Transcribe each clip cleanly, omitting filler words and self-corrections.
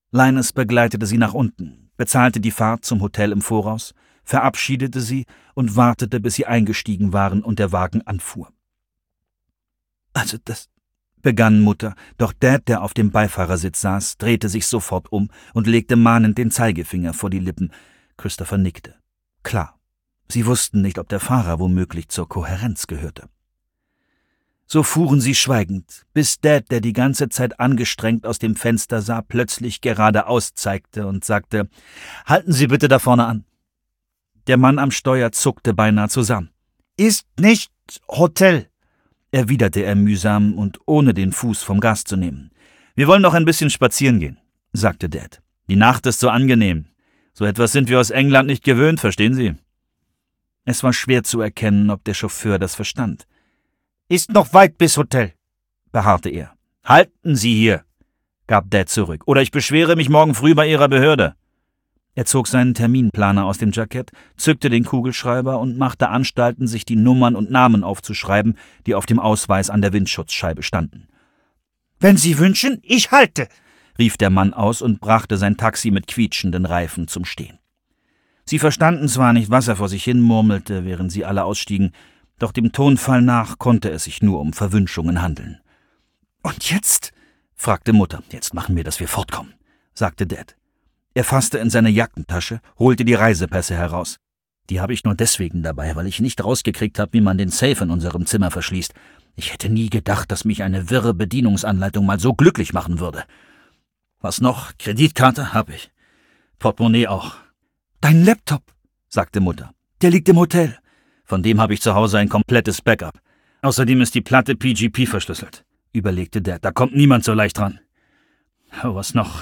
Linus begleitete sie nach unten, bezahlte die Fahrt zum Hotel im Voraus, verabschiedete sie und wartete, bis sie eingestiegen waren und der Wagen anfuhr. »Also das«, begann Mutter, doch Dad, der auf dem Beifahrersitz saß, drehte sich sofort um und legte mahnend den Zeigefinger vor die Lippen. Christopher nickte. Klar, sie wussten nicht, ob der Fahrer womöglich zur Kohärenz gehörte. So fuhren sie schweigend, bis Dad, der die ganze Zeit angestrengt aus dem Fenster sah, plötzlich geradeaus zeigte und sagte, »Halten Sie bitte da vorne an.« Der Mann am Steuer zuckte beinahe zusammen. »Ist nicht Hotel«, erwiderte er mühsam und ohne den Fuß vom Gas zu nehmen. »Wir wollen noch ein bisschen spazieren gehen«, sagte Dad. »Die Nacht ist so angenehm. So etwas sind wir aus England nicht gewöhnt, verstehen Sie?« Es war schwer zu erkennen, ob der Chauffeur das verstand. »Ist noch weit bis Hotel«, beharrte er. »Halten Sie hier«, gab Dad zurück, »oder ich beschwere mich morgen früh bei Ihrer Behörde.« Er zog seinen Terminplaner aus dem Jackett, zückte den Kugelschreiber und machte Anstalten, sich die Nummern und Namen aufzuschreiben, die auf dem Ausweis an der Windschutzscheibe standen. »Wenn Sie wünschen, ich halte«, rief der Mann aus und brachte sein Taxi mit quietschenden Reifen zum Stehen. Sie verstanden zwar nicht, was er vor sich hin murmelte, während sie alle ausstiegen, doch dem Tonfall nach konnte es sich nur um Verwünschungen handeln. »Und jetzt?«, fragte Mutter. »Jetzt machen wir, dass wir fortkommen«, sagte Dad. Er fasste in seine Jackentasche, holte die Reisepässe heraus. Die habe ich nur deswegen dabei, weil ich nicht rausgekriegt habe, wie man den Safe in unserem Zimmer verschließt. Ich hätte nie gedacht, dass mich eine wirre Bedienungsanleitung mal so glücklich machen würde. Was noch? Kreditkarte habe ich. Portemonnaie auch. »Dein Laptop«, sagte Mutter. »Der liegt im Hotel. Von dem habe ich zu Hause ein komplettes Backup. Außerdem ist die Platte PGP verschlüsselt«, überlegte Dad. »Da kommt niemand so leicht ran. Oh, was noch?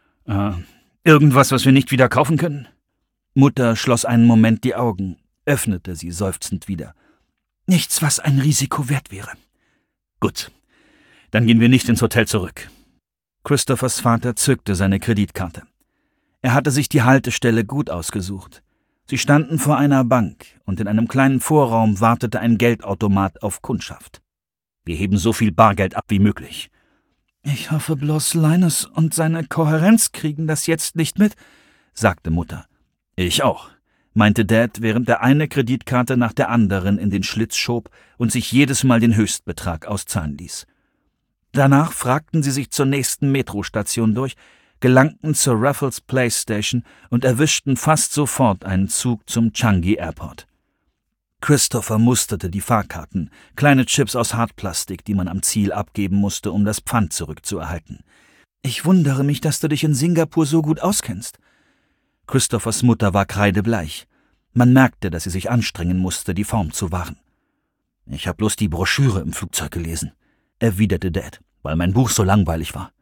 Irgendwas, was wir nicht wieder kaufen können?« Mutter schloss einen Moment die Augen, öffnete sie seufzend wieder. »Nichts, was ein Risiko wert wäre.« »Gut, dann gehen wir nicht ins Hotel zurück.« Christophers Vater zückte seine Kreditkarte. Er hatte sich die Haltestelle gut ausgesucht. Sie standen vor einer Bank, und in einem kleinen Vorraum wartete ein Geldautomat auf Kundschaft. »Wir heben so viel Bargeld ab wie möglich.« »Ich hoffe bloß, Linus und seine Kohärenz kriegen das jetzt nicht mit«, sagte Mutter. »Ich auch«, meinte Dad, während er eine Kreditkarte nach der anderen in den Schlitz schob und sich jedes Mal den Höchstbetrag auszahlen ließ. Danach fragten sie sich zur nächsten Metrostation durch, gelangten zur Raffles Place Station und erwischten fast sofort einen Zug zum Changi Airport. Christopher musterte die Fahrkarten, kleine Chips aus Hartplastik, die man am Ziel abgeben musste, um das Pfand zurückzuerhalten. »Ich wundere mich, dass du dich in Singapur so gut auskennst.« Christophers Mutter war kreidebleich. Man merkte, dass sie sich anstrengen musste, die Form zu wahren. »Ich habe bloß die Broschüre im Flugzeug gelesen«, erwiderte Dad, »weil mein Buch so langweilig war.